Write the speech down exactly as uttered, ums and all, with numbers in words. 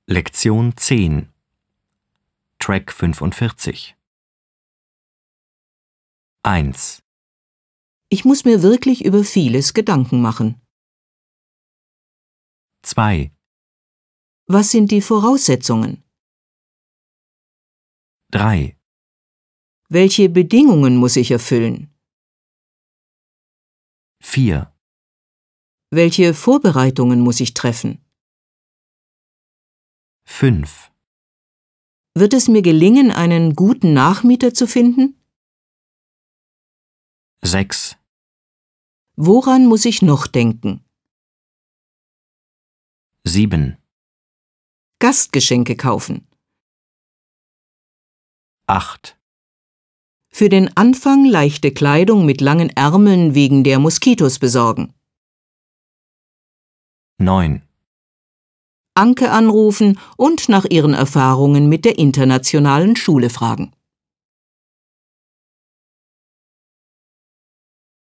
Lektion zehn, Track fünfundvierzig. eins. Ich muss mir wirklich über vieles Gedanken machen. zwei. Was sind die Voraussetzungen? drei. Welche Bedingungen muss ich erfüllen? vier. Welche Vorbereitungen muss ich treffen? fünf. Wird es mir gelingen, einen guten Nachmieter zu finden? sechs. Woran muss ich noch denken? sieben. Gastgeschenke kaufen. acht. Für den Anfang leichte Kleidung mit langen Ärmeln wegen der Moskitos besorgen. neun. Anke anrufen und nach ihren Erfahrungen mit der internationalen Schule fragen.